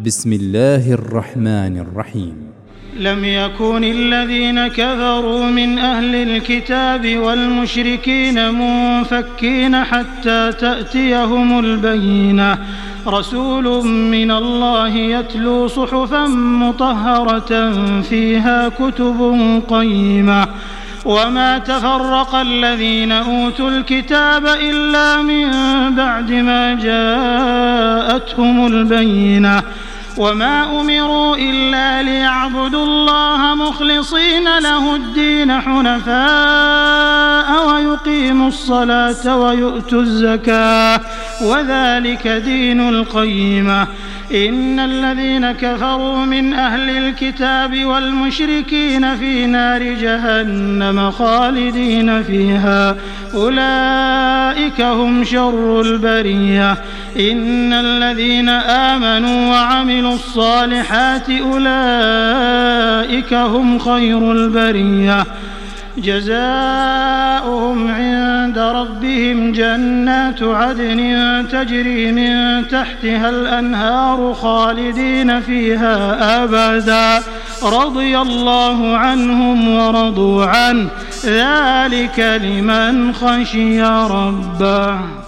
بسم الله الرحمن الرحيم. لم يكن الذين كفروا من أهل الكتاب والمشركين منفكين حتى تأتيهم البينة، رسول من الله يتلو صحفا مطهرة فيها كتب قيمة. وما تفرق الذين أوتوا الكتاب إلا من بعد ما جاءتهم البينة، وما أمروا إلا ليعبدوا الله مخلصين له الدين حنفاء ويقيموا الصلاة ويؤتوا الزكاة وذلك دين القيمة. إن الذين كفروا من أهل الكتاب والمشركين في نار جهنم خالدين فيها أولئك هم شر البرية. إن الذين آمنوا وعملوا الصالحات أولئك هم خير البرية. جزاؤهم عند ربهم جنات عدن تجري من تحتها الأنهار خالدين فيها أبدا، رضي الله عنهم ورضوا عنه، ذلك لمن خشي ربه.